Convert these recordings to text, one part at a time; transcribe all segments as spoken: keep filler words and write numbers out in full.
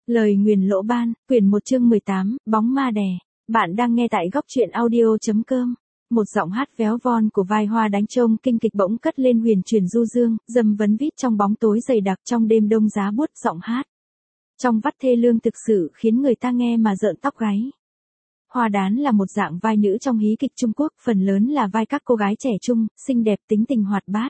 Lời nguyền lỗ ban, quyển một chương mười tám, bóng ma đè. Bạn đang nghe tại góc truyện audio.com. Một giọng hát véo von của vai hoa đánh trông kinh kịch bỗng cất lên huyền truyền du dương, dầm vấn vít trong bóng tối dày đặc trong đêm đông giá buốt giọng hát. Trong vắt thê lương thực sự khiến người ta nghe mà rợn tóc gáy. Hoa đán là một dạng vai nữ trong hí kịch Trung Quốc, phần lớn là vai các cô gái trẻ trung, xinh đẹp tính tình hoạt bát.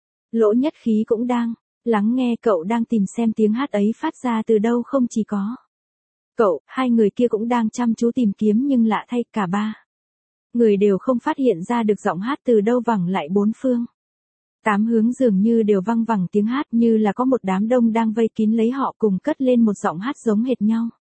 Lỗ Nhất Khí cũng đang lắng nghe, cậu đang tìm xem tiếng hát ấy phát ra từ đâu. Không chỉ có cậu, hai người kia cũng đang chăm chú tìm kiếm, nhưng lạ thay cả ba người đều không phát hiện ra được giọng hát từ đâu vẳng lại bốn phương. Tám hướng dường như đều văng vẳng tiếng hát, như là có một đám đông đang vây kín lấy họ cùng cất lên một giọng hát giống hệt nhau.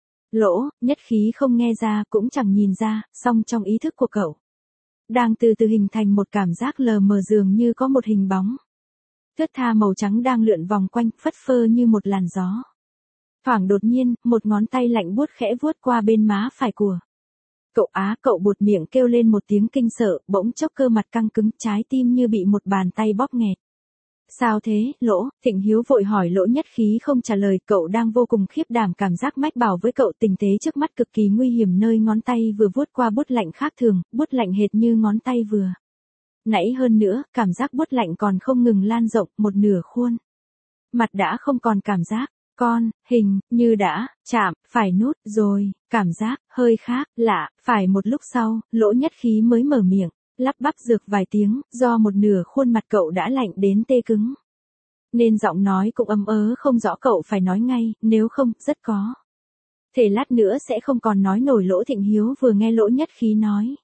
Lỗ Nhất Khí không nghe ra cũng chẳng nhìn ra, song trong ý thức của cậu đang từ từ hình thành một cảm giác lờ mờ, dường như có một hình bóng thướt tha màu trắng đang lượn vòng quanh, phất phơ như một làn gió. Thoảng đột nhiên, một ngón tay lạnh buốt khẽ vuốt qua bên má phải của cậu. Á, cậu buột miệng kêu lên một tiếng kinh sợ, bỗng chốc cơ mặt căng cứng, trái tim như bị một bàn tay bóp nghẹt. Sao thế, Lỗ? Thịnh Hiếu vội hỏi. Lỗ Nhất Khí không trả lời, cậu đang vô cùng khiếp đảm, cảm giác mách bảo với cậu tình thế trước mắt cực kỳ nguy hiểm, nơi ngón tay vừa vuốt qua bút lạnh khác thường, bút lạnh hệt như ngón tay vừa nãy. Hơn nữa, cảm giác buốt lạnh còn không ngừng lan rộng, một nửa khuôn mặt đã không còn cảm giác, con, hình, như đã chạm phải nút rồi, cảm giác hơi khác, lạ. Phải một lúc sau, Lỗ Nhất Khí mới mở miệng, lắp bắp dược vài tiếng, do một nửa khuôn mặt cậu đã lạnh đến tê cứng, nên giọng nói cũng ấm ớ không rõ. Cậu phải nói ngay, nếu không, rất có thể lát nữa sẽ không còn nói nổi. Lỗ Thịnh Hiếu vừa nghe Lỗ Nhất Khí nói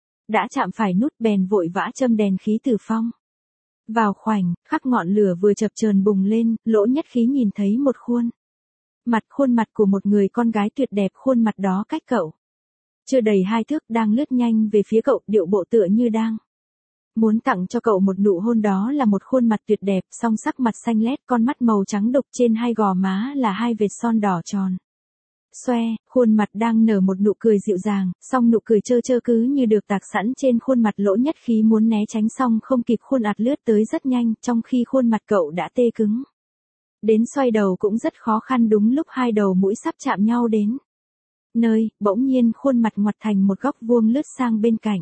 đã chạm phải nút, bèn vội vã châm đèn khí tử phong vào khoảnh khắc ngọn lửa vừa chập chờn bùng lên. Lỗ Nhất Khí nhìn thấy một khuôn mặt, khuôn mặt của một người con gái tuyệt đẹp. Khuôn mặt đó cách cậu chưa đầy hai thước, đang lướt nhanh về phía cậu, điệu bộ tựa như đang muốn tặng cho cậu một nụ hôn. Đó là một khuôn mặt tuyệt đẹp, song sắc mặt xanh lét, con mắt màu trắng đục, trên hai gò má là hai vệt son đỏ tròn xoe. Khuôn mặt đang nở một nụ cười dịu dàng, song nụ cười trơ trơ cứ như được tạc sẵn trên khuôn mặt. Lỗ Nhất Khí muốn né tránh, song không kịp, khuôn ạt lướt tới rất nhanh, trong khi khuôn mặt cậu đã tê cứng đến xoay đầu cũng rất khó khăn. Đúng lúc hai đầu mũi sắp chạm nhau đến nơi, bỗng nhiên khuôn mặt ngoặt thành một góc vuông lướt sang bên cạnh,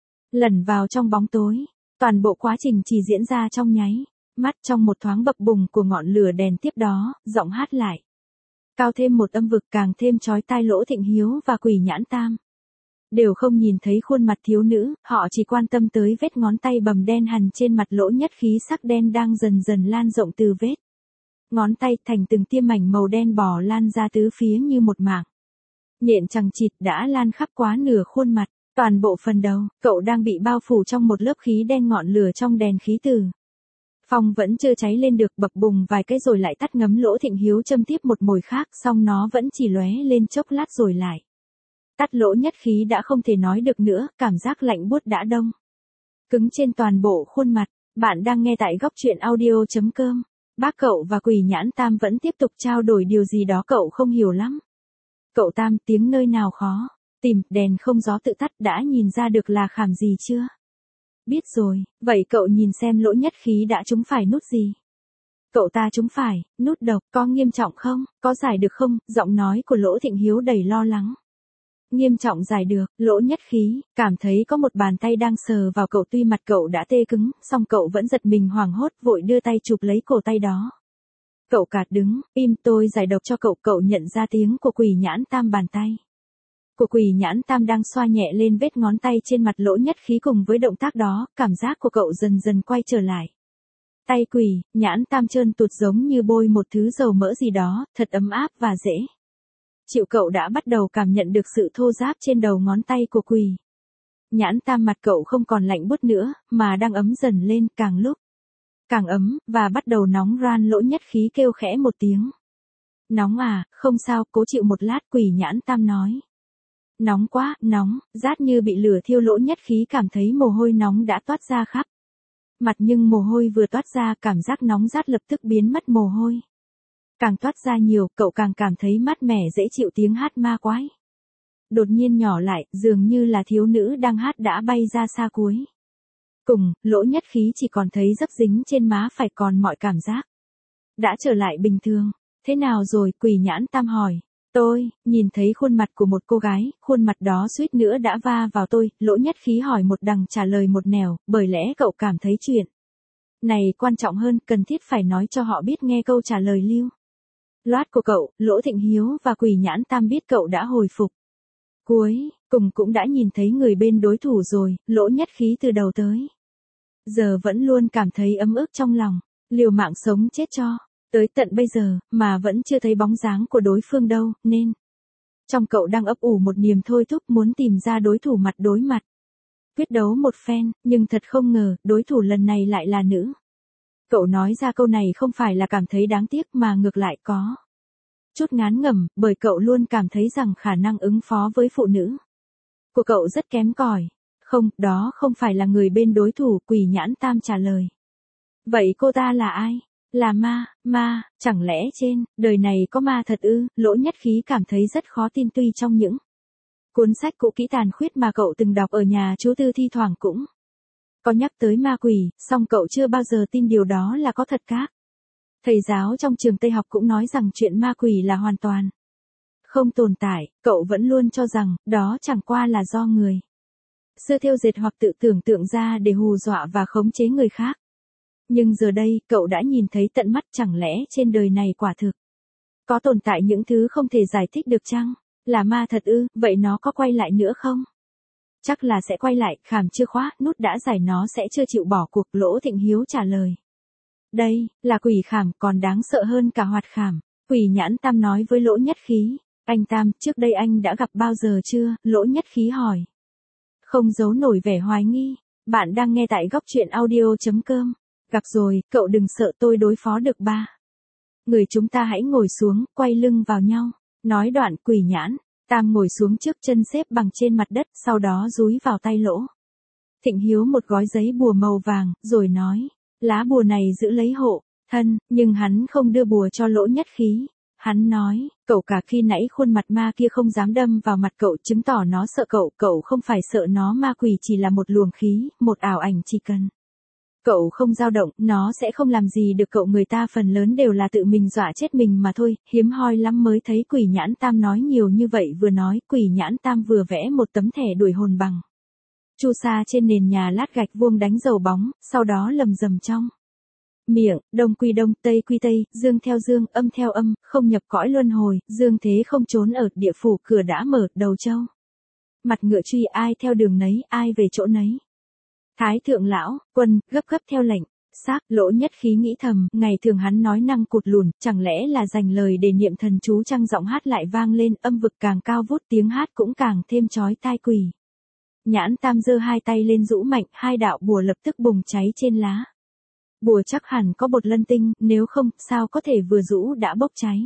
lẩn vào trong bóng tối. Toàn bộ quá trình chỉ diễn ra trong nháy mắt, trong một thoáng bập bùng của ngọn lửa đèn. Tiếp đó, giọng hát lại cao thêm một âm vực càng thêm chói tai. Lỗ Thịnh Hiếu và Quỷ Nhãn Tam đều không nhìn thấy khuôn mặt thiếu nữ, họ chỉ quan tâm tới vết ngón tay bầm đen hằn trên mặt Lỗ Nhất Khí. Sắc đen đang dần dần lan rộng từ vết ngón tay thành từng tia mảnh màu đen bò lan ra tứ phía như một mảng nhện chằng chịt, đã lan khắp quá nửa khuôn mặt. Toàn bộ phần đầu, cậu đang bị bao phủ trong một lớp khí đen. Ngọn lửa trong đèn khí tử phong vẫn chưa cháy lên được, bập bùng vài cái rồi lại tắt ngấm. Lỗ Thịnh Hiếu châm tiếp một mồi khác, song nó vẫn chỉ lóe lên chốc lát rồi lại tắt. Lỗ Nhất Khí đã không thể nói được nữa, cảm giác lạnh buốt đã đông cứng trên toàn bộ khuôn mặt. Bạn đang nghe tại góc truyện audio.com. Bác cậu và Quỷ Nhãn Tam vẫn tiếp tục trao đổi điều gì đó cậu không hiểu lắm. Cậu Tam, tiếng nơi nào khó tìm, đèn không gió tự tắt, đã nhìn ra được là khảm gì chưa? Biết rồi, vậy cậu nhìn xem Lỗ Nhất Khí đã trúng phải nút gì? Cậu ta trúng phải nút độc, có nghiêm trọng không, có giải được không? Giọng nói của Lỗ Thịnh Hiếu đầy lo lắng. Nghiêm trọng, giải được. Lỗ Nhất Khí cảm thấy có một bàn tay đang sờ vào cậu, tuy mặt cậu đã tê cứng, song cậu vẫn giật mình hoảng hốt, vội đưa tay chụp lấy cổ tay đó. Cậu cạt đứng im, tôi giải độc cho cậu. Cậu nhận ra tiếng của Quỷ Nhãn Tam. Bàn tay của Quỷ Nhãn Tam đang xoa nhẹ lên vết ngón tay trên mặt Lỗ Nhất Khí. Cùng với động tác đó, cảm giác của cậu dần dần quay trở lại. Tay Quỷ Nhãn Tam trơn tuột giống như bôi một thứ dầu mỡ gì đó, thật ấm áp và dễ chịu. Cậu đã bắt đầu cảm nhận được sự thô ráp trên đầu ngón tay của Quỷ Nhãn Tam. Mặt cậu không còn lạnh buốt nữa, mà đang ấm dần lên, càng lúc càng ấm, và bắt đầu nóng ran. Lỗ Nhất Khí kêu khẽ một tiếng. Nóng à? Không sao, cố chịu một lát, Quỷ Nhãn Tam nói. Nóng quá, nóng, rát như bị lửa thiêu. Lỗ Nhất Khí cảm thấy mồ hôi nóng đã toát ra khắp mặt, nhưng mồ hôi vừa toát ra, cảm giác nóng rát lập tức biến mất. Mồ hôi càng toát ra nhiều, cậu càng cảm thấy mát mẻ dễ chịu. Tiếng hát ma quái đột nhiên nhỏ lại, dường như là thiếu nữ đang hát đã bay ra xa cuối cùng. Lỗ Nhất Khí chỉ còn thấy dấp dính trên má phải, còn mọi cảm giác đã trở lại bình thường. Thế nào rồi, Quỷ Nhãn Tam hỏi. Tôi, nhìn thấy khuôn mặt của một cô gái, khuôn mặt đó suýt nữa đã va vào tôi, Lỗ Nhất Khí hỏi một đằng trả lời một nẻo, bởi lẽ cậu cảm thấy chuyện này quan trọng hơn, cần thiết phải nói cho họ biết nghe câu trả lời lưu loát của cậu. Lỗ Thịnh Hiếu và Quỷ Nhãn Tam biết cậu đã hồi phục. Cuối cùng cũng đã nhìn thấy người bên đối thủ rồi, Lỗ Nhất Khí từ đầu tới giờ vẫn luôn cảm thấy ấm ức trong lòng, liều mạng sống chết cho tới tận bây giờ, mà vẫn chưa thấy bóng dáng của đối phương đâu, nên trong cậu đang ấp ủ một niềm thôi thúc muốn tìm ra đối thủ mặt đối mặt. Quyết đấu một phen, nhưng thật không ngờ, đối thủ lần này lại là nữ. Cậu nói ra câu này không phải là cảm thấy đáng tiếc mà ngược lại có chút ngán ngẩm, bởi cậu luôn cảm thấy rằng khả năng ứng phó với phụ nữ của cậu rất kém cỏi. Không, đó không phải là người bên đối thủ, Quỷ Nhãn Tam trả lời. Vậy cô ta là ai? Là ma, ma, chẳng lẽ trên đời này có ma thật ư? Lỗ Nhất Khí cảm thấy rất khó tin, tuy trong những cuốn sách cũ kỹ tàn khuyết mà cậu từng đọc ở nhà chú Tư thi thoảng cũng có nhắc tới ma quỷ, song cậu chưa bao giờ tin điều đó là có thật. Các thầy giáo trong trường Tây học cũng nói rằng chuyện ma quỷ là hoàn toàn không tồn tại, cậu vẫn luôn cho rằng đó chẳng qua là do người xưa thêu dệt hoặc tự tưởng tượng ra để hù dọa và khống chế người khác. Nhưng giờ đây, cậu đã nhìn thấy tận mắt, chẳng lẽ trên đời này quả thực có tồn tại những thứ không thể giải thích được chăng? Là ma thật ư, vậy nó có quay lại nữa không? Chắc là sẽ quay lại, khảm chưa khóa, nút đã giải nó sẽ chưa chịu bỏ cuộc, Lỗ Thịnh Hiếu trả lời. Đây, là quỷ khảm, còn đáng sợ hơn cả hoạt khảm. Quỷ Nhãn Tam nói với Lỗ Nhất Khí. Anh Tam, trước đây anh đã gặp bao giờ chưa? Lỗ Nhất Khí hỏi. Không giấu nổi vẻ hoài nghi. Bạn đang nghe tại góc truyện audio chấm com. Gặp rồi, cậu đừng sợ, tôi đối phó được ba người, chúng ta hãy ngồi xuống, quay lưng vào nhau. Nói đoạn, Quỷ Nhãn Tam ngồi xuống trước chân xếp bằng trên mặt đất, sau đó dúi vào tay Lỗ Thịnh Hiếu một gói giấy bùa màu vàng, rồi nói, lá bùa này giữ lấy hộ thân, nhưng hắn không đưa bùa cho Lỗ Nhất Khí. Hắn nói, cậu cả khi nãy khuôn mặt ma kia không dám đâm vào mặt cậu, chứng tỏ nó sợ cậu, cậu không phải sợ nó, ma quỷ chỉ là một luồng khí, một ảo ảnh, chỉ cần cậu không dao động, nó sẽ không làm gì được cậu, người ta phần lớn đều là tự mình dọa chết mình mà thôi, hiếm hoi lắm mới thấy. Quỷ Nhãn Tam nói nhiều như vậy, vừa nói, Quỷ Nhãn Tam vừa vẽ một tấm thẻ đuổi hồn bằng chu sa trên nền nhà lát gạch vuông đánh dầu bóng, sau đó lầm rầm trong miệng, đông quy đông, tây quy tây, dương theo dương, âm theo âm, không nhập cõi luân hồi, dương thế không trốn ở địa phủ, cửa đã mở, đầu châu mặt ngựa truy, ai theo đường nấy, ai về chỗ nấy. Thái thượng lão, quân, gấp gấp theo lệnh. Xác, Lỗ Nhất Khí nghĩ thầm, ngày thường hắn nói năng cụt lùn, chẳng lẽ là dành lời để niệm thần chú chăng? Giọng hát lại vang lên, âm vực càng cao vút, tiếng hát cũng càng thêm chói tai. Quỷ Nhãn Tam giơ hai tay lên rũ mạnh, hai đạo bùa lập tức bùng cháy trên lá bùa, chắc hẳn có bột lân tinh, nếu không, sao có thể vừa rũ đã bốc cháy.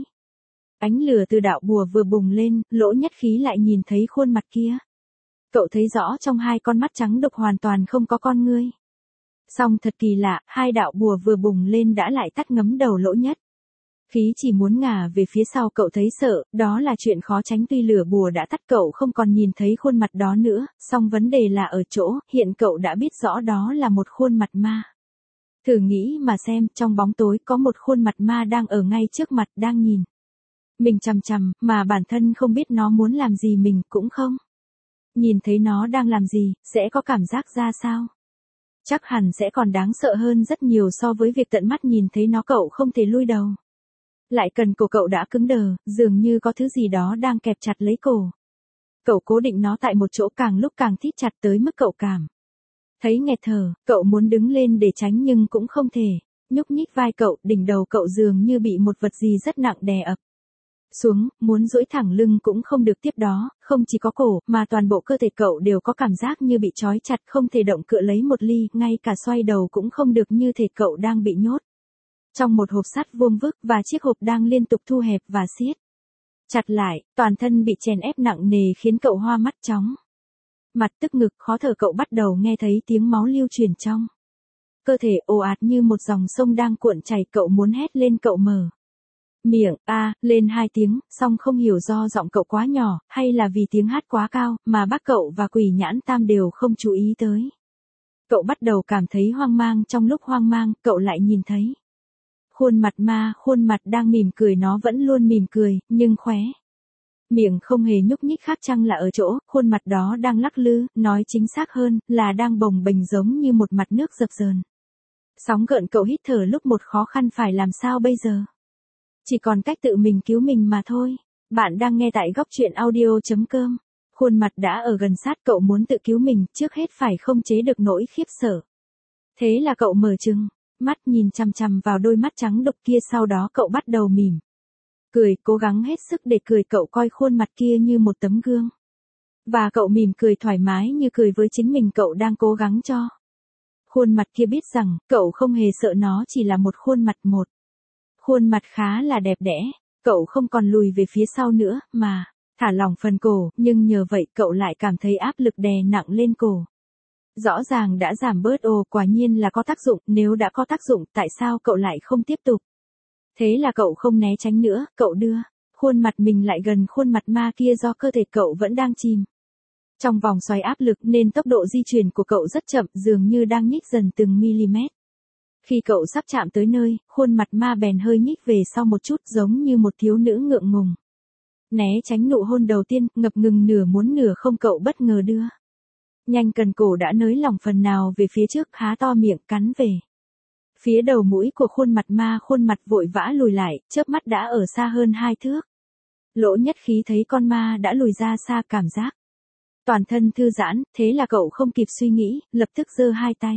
Ánh lửa từ đạo bùa vừa bùng lên, Lỗ Nhất Khí lại nhìn thấy khuôn mặt kia. Cậu thấy rõ trong hai con mắt trắng đục hoàn toàn không có con ngươi. Song thật kỳ lạ, hai đạo bùa vừa bùng lên đã lại tắt ngấm đầu Lỗ Nhất Khí chỉ muốn ngả về phía sau. Cậu thấy sợ, đó là chuyện khó tránh, tuy lửa bùa đã tắt, cậu không còn nhìn thấy khuôn mặt đó nữa, song vấn đề là ở chỗ, hiện cậu đã biết rõ đó là một khuôn mặt ma. Thử nghĩ mà xem, trong bóng tối có một khuôn mặt ma đang ở ngay trước mặt, đang nhìn mình chằm chằm, mà bản thân không biết nó muốn làm gì, mình cũng không nhìn thấy nó đang làm gì, sẽ có cảm giác ra sao? Chắc hẳn sẽ còn đáng sợ hơn rất nhiều so với việc tận mắt nhìn thấy nó. Cậu không thể lui đầu lại, cần cổ cậu đã cứng đờ, dường như có thứ gì đó đang kẹp chặt lấy cổ. Cậu cố định nó tại một chỗ, càng lúc càng thít chặt tới mức cậu cảm thấy nghẹt thở. Cậu muốn đứng lên để tránh nhưng cũng không thể nhúc nhích vai cậu, đỉnh đầu cậu dường như bị một vật gì rất nặng đè ập xuống, muốn duỗi thẳng lưng cũng không được. Tiếp đó, không chỉ có cổ, mà toàn bộ cơ thể cậu đều có cảm giác như bị trói chặt, không thể động cựa lấy một ly, ngay cả xoay đầu cũng không được, như thể cậu đang bị nhốt trong một hộp sắt vuông vức, và chiếc hộp đang liên tục thu hẹp và siết chặt lại, toàn thân bị chèn ép nặng nề khiến cậu hoa mắt chóng mặt, tức ngực, khó thở. Cậu bắt đầu nghe thấy tiếng máu lưu truyền trong cơ thể ồ ạt như một dòng sông đang cuộn chảy. Cậu muốn hét lên, cậu mở miệng a à, lên hai tiếng, song không hiểu do giọng cậu quá nhỏ, hay là vì tiếng hát quá cao, mà bác cậu và Quỷ Nhãn Tam đều không chú ý tới. Cậu bắt đầu cảm thấy hoang mang, trong lúc hoang mang, cậu lại nhìn thấy Khuôn mặt ma, khuôn mặt đang mỉm cười nó vẫn luôn mỉm cười, nhưng khóe miệng không hề nhúc nhích, khác chăng là ở chỗ, khuôn mặt đó đang lắc lư, nói chính xác hơn, là đang bồng bềnh giống như một mặt nước dập dờn. Sóng gợn cậu hít thở lúc một khó khăn phải làm sao bây giờ? Chỉ còn cách tự mình cứu mình mà thôi. Bạn đang nghe tại góc truyện audio.com. Khuôn mặt đã ở gần sát cậu muốn tự cứu mình, trước hết phải không chế được nỗi khiếp sợ. Thế là cậu mở trừng mắt nhìn chằm chằm vào đôi mắt trắng đục kia, sau đó cậu bắt đầu mỉm cười, cố gắng hết sức để cười. Cậu coi khuôn mặt kia như một tấm gương. Và cậu mỉm cười thoải mái như cười với chính mình, cậu đang cố gắng cho khuôn mặt kia biết rằng, cậu không hề sợ, nó chỉ là một khuôn mặt một. Khuôn mặt khá là đẹp đẽ, cậu không còn lùi về phía sau nữa, mà thả lỏng phần cổ, nhưng nhờ vậy cậu lại cảm thấy áp lực đè nặng lên cổ. Rõ ràng đã giảm bớt, ồ quả nhiên là có tác dụng, nếu đã có tác dụng tại sao cậu lại không tiếp tục? Thế là cậu không né tránh nữa, cậu đưa khuôn mặt mình lại gần khuôn mặt ma kia, do cơ thể cậu vẫn đang chìm trong vòng xoáy áp lực nên tốc độ di chuyển của cậu rất chậm, dường như đang nhích dần từng mm. Khi cậu sắp chạm tới nơi, khuôn mặt ma bèn hơi nhích về sau một chút, giống như một thiếu nữ ngượng ngùng né tránh nụ hôn đầu tiên, ngập ngừng nửa muốn nửa không. Cậu bất ngờ đưa nhanh cần cổ đã nới lỏng phần nào về phía trước, há to miệng cắn về phía đầu mũi của khuôn mặt ma. Khuôn mặt vội vã lùi lại, chớp mắt đã ở xa hơn hai thước. Lỗ Nhất Khí thấy con ma đã lùi ra xa, cảm giác toàn thân thư giãn, thế là cậu không kịp suy nghĩ, lập tức giơ hai tay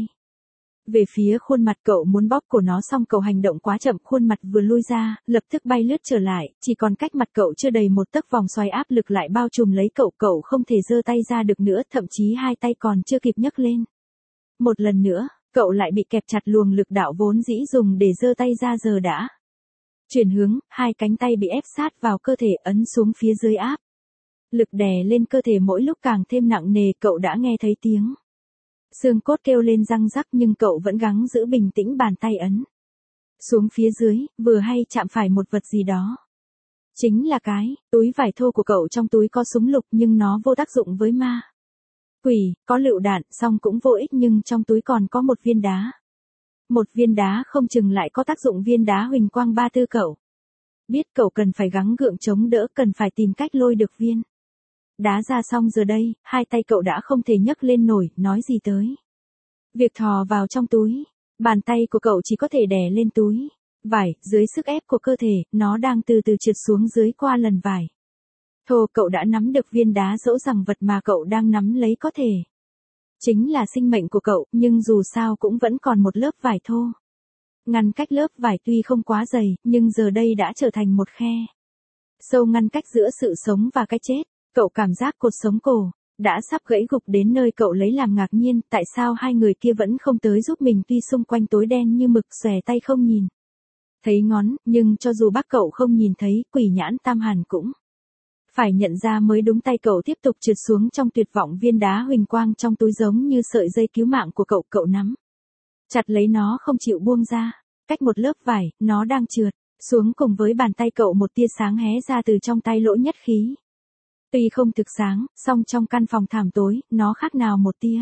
về phía khuôn mặt, cậu muốn bóp cổ nó, xong cậu hành động quá chậm, khuôn mặt vừa lui ra, lập tức bay lướt trở lại, chỉ còn cách mặt cậu chưa đầy một tấc, vòng xoáy áp lực lại bao trùm lấy cậu, cậu không thể giơ tay ra được nữa, thậm chí hai tay còn chưa kịp nhấc lên. Một lần nữa, cậu lại bị kẹp chặt, luồng lực đạo vốn dĩ dùng để giơ tay ra giờ đã chuyển hướng, hai cánh tay bị ép sát vào cơ thể, ấn xuống phía dưới, áp lực đè lên cơ thể mỗi lúc càng thêm nặng nề. Cậu đã nghe thấy tiếng xương cốt kêu lên răng rắc, nhưng cậu vẫn gắng giữ bình tĩnh, bàn tay ấn xuống phía dưới, vừa hay chạm phải một vật gì đó. Chính là cái túi vải thô của cậu, trong túi có súng lục nhưng nó vô tác dụng với ma quỷ, có lựu đạn, xong cũng vô ích, nhưng trong túi còn có một viên đá. Một viên đá không chừng lại có tác dụng, viên đá huỳnh quang ba tư. Cậu biết cậu cần phải gắng gượng chống đỡ, cần phải tìm cách lôi được viên đá ra, xong giờ đây, hai tay cậu đã không thể nhấc lên nổi, nói gì tới việc thò vào trong túi. Bàn tay của cậu chỉ có thể đè lên túi vải, dưới sức ép của cơ thể, nó đang từ từ trượt xuống dưới qua lần vải thô. Cậu đã nắm được viên đá, dẫu rằng vật mà cậu đang nắm lấy có thể chính là sinh mệnh của cậu, nhưng dù sao cũng vẫn còn một lớp vải thô ngăn cách. Lớp vải tuy không quá dày, nhưng giờ đây đã trở thành một khe sâu ngăn cách giữa sự sống và cái chết. Cậu cảm giác cột sống cổ đã sắp gãy gục đến nơi, cậu lấy làm ngạc nhiên, tại sao hai người kia vẫn không tới giúp mình, tuy xung quanh tối đen như mực, xòe tay không nhìn thấy ngón, nhưng cho dù bác cậu không nhìn thấy, quỷ nhãn tam hàn cũng phải nhận ra mới đúng. Tay cậu tiếp tục trượt xuống trong tuyệt vọng, viên đá huỳnh quang trong túi giống như sợi dây cứu mạng của cậu, cậu nắm chặt lấy nó không chịu buông ra. Cách một lớp vải, nó đang trượt xuống cùng với bàn tay cậu, một tia sáng hé ra từ trong tay Lỗ Nhất Khí. Tuy không thực sáng, song trong căn phòng thảm tối, nó khác nào một tia.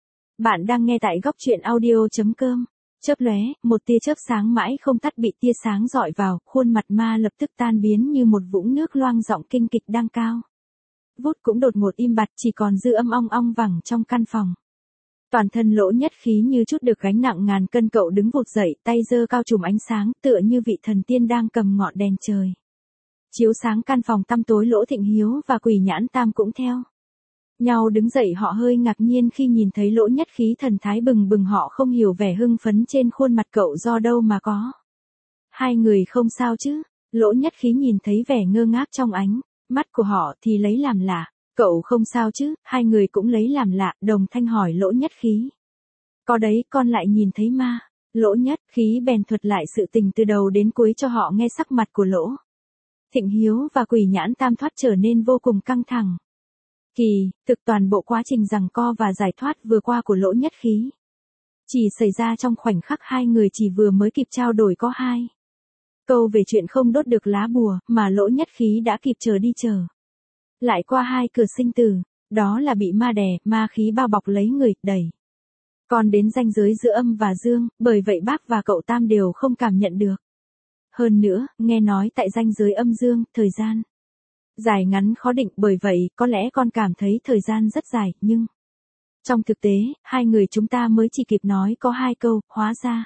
Bạn đang nghe tại góc truyện audio.com. Chớp lóe, một tia chớp sáng mãi không tắt, bị tia sáng dọi vào, khuôn mặt ma lập tức tan biến như một vũng nước loang, giọng kinh kịch đang cao vút cũng đột ngột im bặt, chỉ còn dư âm ong ong vẳng trong căn phòng. Toàn thân Lỗ Nhất Khí như chút được gánh nặng ngàn cân, cậu đứng vụt dậy, tay giơ cao trùm ánh sáng, tựa như vị thần tiên đang cầm ngọn đèn trời chiếu sáng căn phòng tăm tối. Lỗ Thịnh Hiếu và Quỷ Nhãn Tam cũng theo nhau đứng dậy, họ hơi ngạc nhiên khi nhìn thấy Lỗ Nhất Khí thần thái bừng bừng, họ không hiểu vẻ hưng phấn trên khuôn mặt cậu do đâu mà có. Hai người không sao chứ? Lỗ Nhất Khí nhìn thấy vẻ ngơ ngác trong ánh mắt của họ thì lấy làm lạ. Cậu không sao chứ? Hai người cũng lấy làm lạ, đồng thanh hỏi Lỗ Nhất Khí. Có đấy, con lại nhìn thấy ma. Lỗ Nhất Khí bèn thuật lại sự tình từ đầu đến cuối cho họ nghe. Sắc mặt của Lỗ Thịnh Hiếu và Quỷ Nhãn Tam thoát trở nên vô cùng căng thẳng. Kỳ thực toàn bộ quá trình giằng co và giải thoát vừa qua của Lỗ Nhất Khí chỉ xảy ra trong khoảnh khắc, hai người chỉ vừa mới kịp trao đổi có hai câu về chuyện không đốt được lá bùa, mà Lỗ Nhất Khí đã kịp chờ đi chờ lại qua hai cửa sinh tử, đó là bị ma đè, ma khí bao bọc lấy người, đẩy còn đến ranh giới giữa âm và dương, bởi vậy bác và cậu Tam đều không cảm nhận được Hơn nữa, nghe nói tại ranh giới âm dương, thời gian dài ngắn khó định, bởi vậy, có lẽ con cảm thấy thời gian rất dài, nhưng trong thực tế, hai người chúng ta mới chỉ kịp nói có hai câu, hóa ra.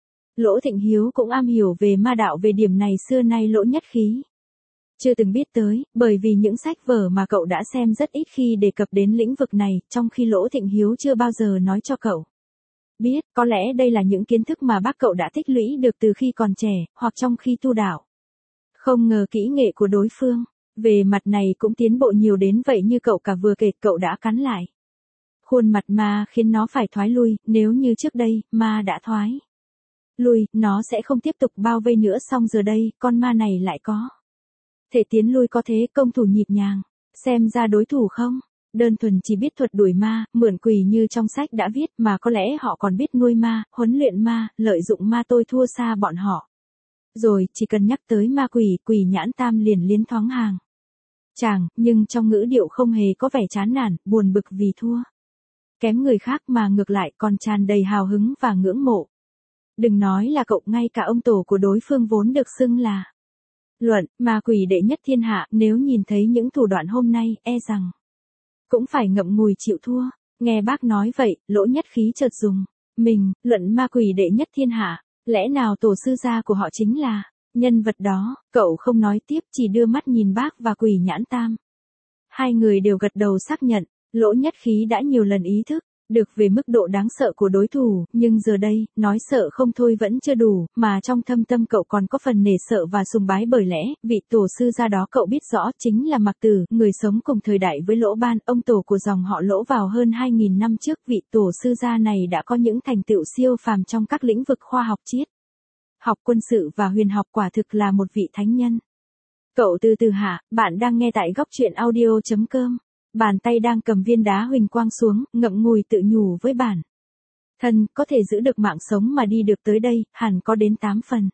Lỗ Thịnh Hiếu cũng am hiểu về ma đạo, về điểm này xưa nay Lỗ Nhất Khí chưa từng biết tới, bởi vì những sách vở mà cậu đã xem rất ít khi đề cập đến lĩnh vực này, trong khi Lỗ Thịnh Hiếu chưa bao giờ nói cho cậu biết, có lẽ đây là những kiến thức mà bác cậu đã tích lũy được từ khi còn trẻ, hoặc trong khi tu đạo. Không ngờ kỹ nghệ của đối phương, về mặt này cũng tiến bộ nhiều đến vậy, như cậu cả vừa kể, cậu đã cắn lại khuôn mặt ma khiến nó phải thoái lui, nếu như trước đây, ma đã thoái lui, nó sẽ không tiếp tục bao vây nữa, song giờ đây, con ma này lại có thể tiến lui, có thế công thủ nhịp nhàng, xem ra đối thủ không đơn thuần chỉ biết thuật đuổi ma, mượn quỷ như trong sách đã viết, mà có lẽ họ còn biết nuôi ma, huấn luyện ma, lợi dụng ma. Tôi thua xa bọn họ rồi, chỉ cần nhắc tới ma quỷ, Quỷ Nhãn Tam liền liến thoáng hàng chàng, nhưng trong ngữ điệu không hề có vẻ chán nản, buồn bực vì thua kém người khác, mà ngược lại còn tràn đầy hào hứng và ngưỡng mộ. Đừng nói là cậu, ngay cả ông tổ của đối phương vốn được xưng là luận ma quỷ đệ nhất thiên hạ, nếu nhìn thấy những thủ đoạn hôm nay, e rằng cũng phải ngậm ngùi chịu thua. Nghe bác nói vậy, Lỗ Nhất Khí chợt dùng mình, luận ma quỷ đệ nhất thiên hạ, lẽ nào tổ sư gia của họ chính là nhân vật đó? Cậu không nói tiếp, chỉ đưa mắt nhìn bác và Quỷ Nhãn Tam. Hai người đều gật đầu xác nhận, Lỗ Nhất Khí đã nhiều lần ý thức được về mức độ đáng sợ của đối thủ, nhưng giờ đây, nói sợ không thôi vẫn chưa đủ, mà trong thâm tâm cậu còn có phần nể sợ và sùng bái, bởi lẽ, vị tổ sư gia đó cậu biết rõ chính là Mạc Tử, người sống cùng thời đại với Lỗ Ban, ông tổ của dòng họ Lỗ vào hơn hai nghìn năm trước. Vị tổ sư gia này đã có những thành tựu siêu phàm trong các lĩnh vực khoa học triết học, quân sự và huyền học, quả thực là một vị thánh nhân. Cậu từ từ hả, bạn đang nghe tại góc truyện audio chấm com. Bàn tay đang cầm viên đá huỳnh quang xuống, ngậm ngùi tự nhủ với bản thân, có thể giữ được mạng sống mà đi được tới đây, hẳn có đến tám phần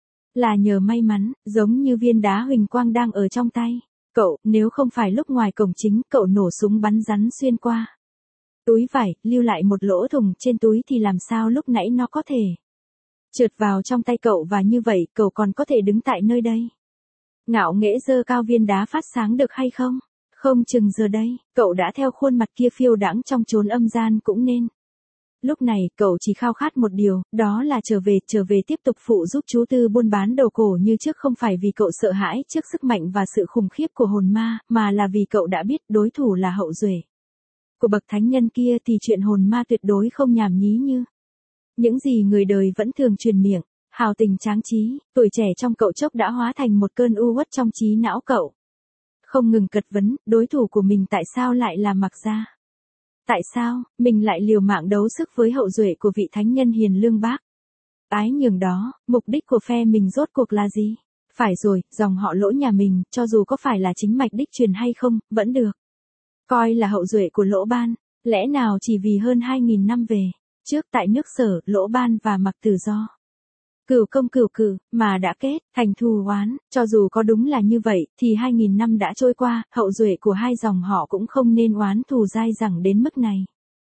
là nhờ may mắn, giống như viên đá huỳnh quang đang ở trong tay cậu, nếu không phải lúc ngoài cổng chính, cậu nổ súng bắn rắn xuyên qua túi vải, lưu lại một lỗ thủng trên túi, thì làm sao lúc nãy nó có thể trượt vào trong tay cậu, và như vậy, cậu còn có thể đứng tại nơi đây ngạo nghễ giơ cao viên đá phát sáng được hay không? Không chừng giờ đây, cậu đã theo khuôn mặt kia phiêu đãng trong chốn âm gian cũng nên. Lúc này, cậu chỉ khao khát một điều, đó là trở về, trở về tiếp tục phụ giúp chú Tư buôn bán đồ cổ như trước, không phải vì cậu sợ hãi trước sức mạnh và sự khủng khiếp của hồn ma, mà là vì cậu đã biết đối thủ là hậu duệ của bậc thánh nhân kia, thì chuyện hồn ma tuyệt đối không nhảm nhí như những gì người đời vẫn thường truyền miệng. Hào tình tráng trí, tuổi trẻ trong cậu chốc đã hóa thành một cơn u uất trong trí não cậu. Không ngừng cật vấn, đối thủ của mình tại sao lại là Mạc gia? Tại sao, mình lại liều mạng đấu sức với hậu duệ của vị thánh nhân hiền lương bác ái nhường đó? Mục đích của phe mình rốt cuộc là gì? Phải rồi, dòng họ Lỗ nhà mình, cho dù có phải là chính mạch đích truyền hay không, vẫn được coi là hậu duệ của Lỗ Ban. Lẽ nào chỉ vì hơn hai nghìn năm về trước tại nước Sở, Lỗ Ban và Mạc Tử do cửu công cửu cử mà đã kết thành thù oán? Cho dù có đúng là như vậy, thì hai nghìn năm đã trôi qua, hậu duệ của hai dòng họ cũng không nên oán thù dai dẳng đến mức này.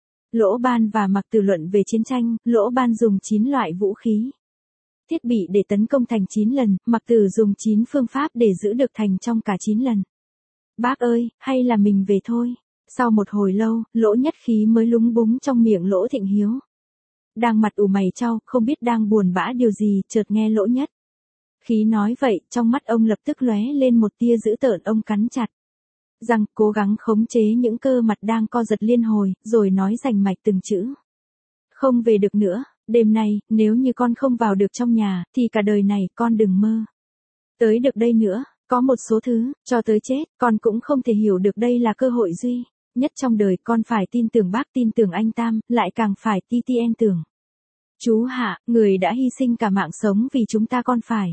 Lỗ Ban và Mạc Tử luận về chiến tranh, Lỗ Ban dùng chín loại vũ khí thiết bị để tấn công thành chín lần, Mạc Tử dùng chín phương pháp để giữ được thành trong cả chín lần. Bác ơi, hay là mình về thôi? Sau một hồi lâu, Lỗ Nhất Khí mới lúng búng trong miệng Lỗ Thịnh Hiếu. Đang mặt ủ mày chau, không biết đang buồn bã điều gì, chợt nghe Lỗ Nhất Khí nói vậy, trong mắt ông lập tức lóe lên một tia dữ tợn, ông cắn chặt răng, cố gắng khống chế những cơ mặt đang co giật liên hồi, rồi nói rành mạch từng chữ. Không về được nữa, đêm nay, nếu như con không vào được trong nhà, thì cả đời này con đừng mơ tới được đây nữa. Có một số thứ, cho tới chết, con cũng không thể hiểu được đây là cơ hội duy nhất trong đời. Con phải tin tưởng bác, tin tưởng anh Tam, lại càng phải ti ti en tưởng chú Hạ, người đã hy sinh cả mạng sống vì chúng ta. Con phải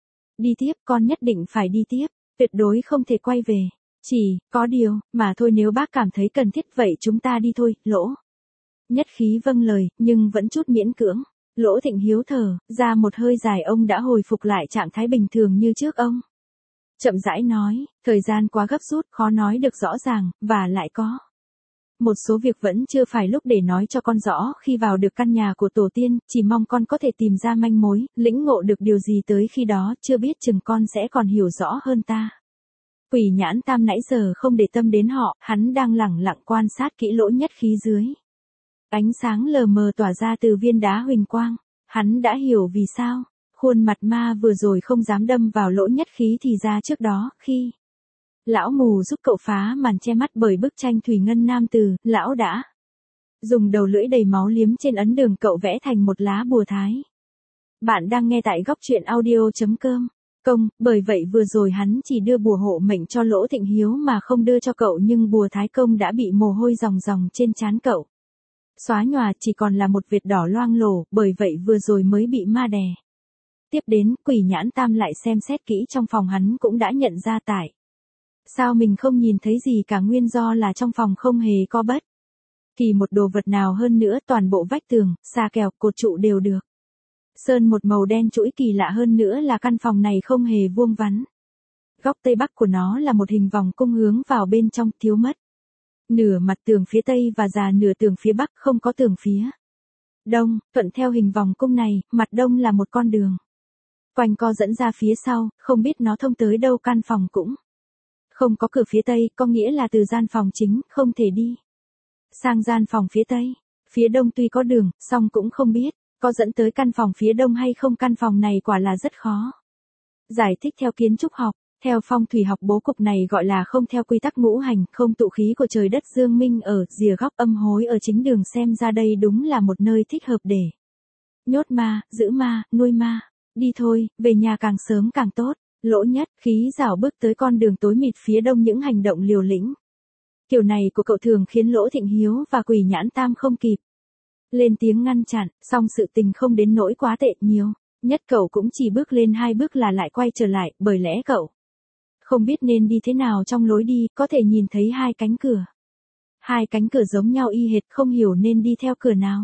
đi tiếp, con nhất định phải đi tiếp, tuyệt đối không thể quay về. Chỉ có điều mà thôi, nếu bác cảm thấy cần thiết vậy chúng ta đi thôi. Lỗ Nhất Khí vâng lời, nhưng vẫn chút miễn cưỡng. Lỗ Thịnh Hiếu thở ra một hơi dài, ông đã hồi phục lại trạng thái bình thường như trước. Ông chậm rãi nói, thời gian quá gấp rút, khó nói được rõ ràng, và lại có một số việc vẫn chưa phải lúc để nói cho con rõ, khi vào được căn nhà của tổ tiên, chỉ mong con có thể tìm ra manh mối, lĩnh ngộ được điều gì tới khi đó, chưa biết chừng con sẽ còn hiểu rõ hơn ta. Quỷ nhãn tam nãy giờ không để tâm đến họ, hắn đang lẳng lặng quan sát kỹ lỗ nhất khí dưới. Ánh sáng lờ mờ tỏa ra từ viên đá huỳnh quang, hắn đã hiểu vì sao, khuôn mặt ma vừa rồi không dám đâm vào lỗ nhất khí thì ra trước đó, khi lão mù giúp cậu phá màn che mắt bởi bức tranh thủy ngân nam từ, lão đã dùng đầu lưỡi đầy máu liếm trên ấn đường cậu vẽ thành một lá bùa thái. Bạn đang nghe tại góc truyện audio.com. Công, bởi vậy vừa rồi hắn chỉ đưa bùa hộ mệnh cho Lỗ Thịnh Hiếu mà không đưa cho cậu, nhưng bùa thái công đã bị mồ hôi ròng ròng trên trán cậu xóa nhòa, chỉ còn là một vệt đỏ loang lổ, bởi vậy vừa rồi mới bị ma đè. Tiếp đến, quỷ nhãn tam lại xem xét kỹ trong phòng, hắn cũng đã nhận ra tại sao mình không nhìn thấy gì cả, nguyên do là trong phòng không hề có bất kỳ một đồ vật nào, hơn nữa toàn bộ vách tường, xà kèo, cột trụ đều được sơn một màu đen trũi, kỳ lạ hơn nữa là căn phòng này không hề vuông vắn. Góc tây bắc của nó là một hình vòng cung hướng vào bên trong, thiếu mất nửa mặt tường phía tây và già nửa tường phía bắc, không có tường phía đông. Thuận theo hình vòng cung này, mặt đông là một con đường quanh co dẫn ra phía sau, không biết nó thông tới đâu. Căn phòng cũng không có cửa phía tây, có nghĩa là từ gian phòng chính không thể đi sang gian phòng phía tây. Phía đông tuy có đường, song cũng không biết có dẫn tới căn phòng phía đông hay không. Căn phòng này quả là rất khó giải thích theo kiến trúc học. Theo phong thủy học, bố cục này gọi là không theo quy tắc ngũ hành, không tụ khí của trời đất dương minh ở rìa góc, âm hối ở chính đường. Xem ra đây đúng là một nơi thích hợp để nhốt ma, giữ ma, nuôi ma. Đi thôi, về nhà càng sớm càng tốt. Lỗ nhất khí rảo bước tới con đường tối mịt phía đông, những hành động liều lĩnh kiểu này của cậu thường khiến Lỗ Thịnh Hiếu và quỷ nhãn tam không kịp lên tiếng ngăn chặn, song sự tình không đến nỗi quá tệ, nhiều nhất cậu cũng chỉ bước lên hai bước là lại quay trở lại, bởi lẽ cậu không biết nên đi thế nào. Trong lối đi, có thể nhìn thấy hai cánh cửa. Hai cánh cửa giống nhau y hệt, không hiểu nên đi theo cửa nào.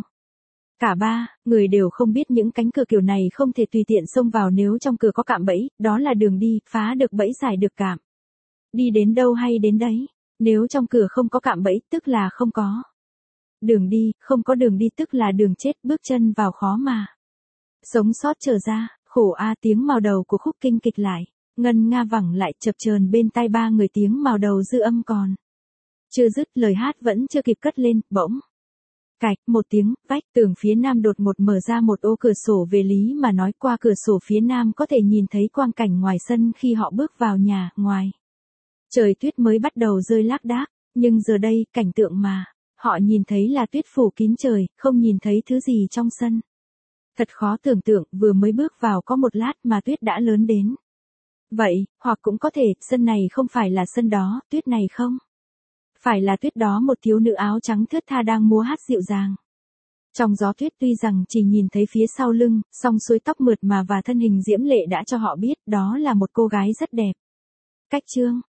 Cả ba người đều không biết những cánh cửa kiểu này không thể tùy tiện xông vào, nếu trong cửa có cạm bẫy, đó là đường đi, phá được bẫy giải được cạm. Đi đến đâu hay đến đấy. Nếu trong cửa không có cạm bẫy, tức là không có đường đi, không có đường đi tức là đường chết, bước chân vào khó mà sống sót trở ra. Khổ a, tiếng mào đầu của khúc kinh kịch lại ngân nga vẳng lại chập chờn bên tai ba người. Tiếng mào đầu dư âm còn chưa dứt, lời hát vẫn chưa kịp cất lên, bỗng cạch một tiếng, vách tường phía nam đột ngột mở ra một ô cửa sổ. Về lý mà nói, qua cửa sổ phía nam có thể nhìn thấy quang cảnh ngoài sân. Khi họ bước vào nhà, ngoài trời tuyết mới bắt đầu rơi lác đác, nhưng giờ đây, cảnh tượng mà họ nhìn thấy là tuyết phủ kín trời, không nhìn thấy thứ gì trong sân. Thật khó tưởng tượng, vừa mới bước vào có một lát mà tuyết đã lớn đến vậy. Hoặc cũng có thể, sân này không phải là sân đó, tuyết này không phải là tuyết đó. Một thiếu nữ áo trắng thướt tha đang múa hát dịu dàng trong gió tuyết, tuy rằng chỉ nhìn thấy phía sau lưng, song xuôi tóc mượt mà và thân hình diễm lệ đã cho họ biết đó là một cô gái rất đẹp. Cách chương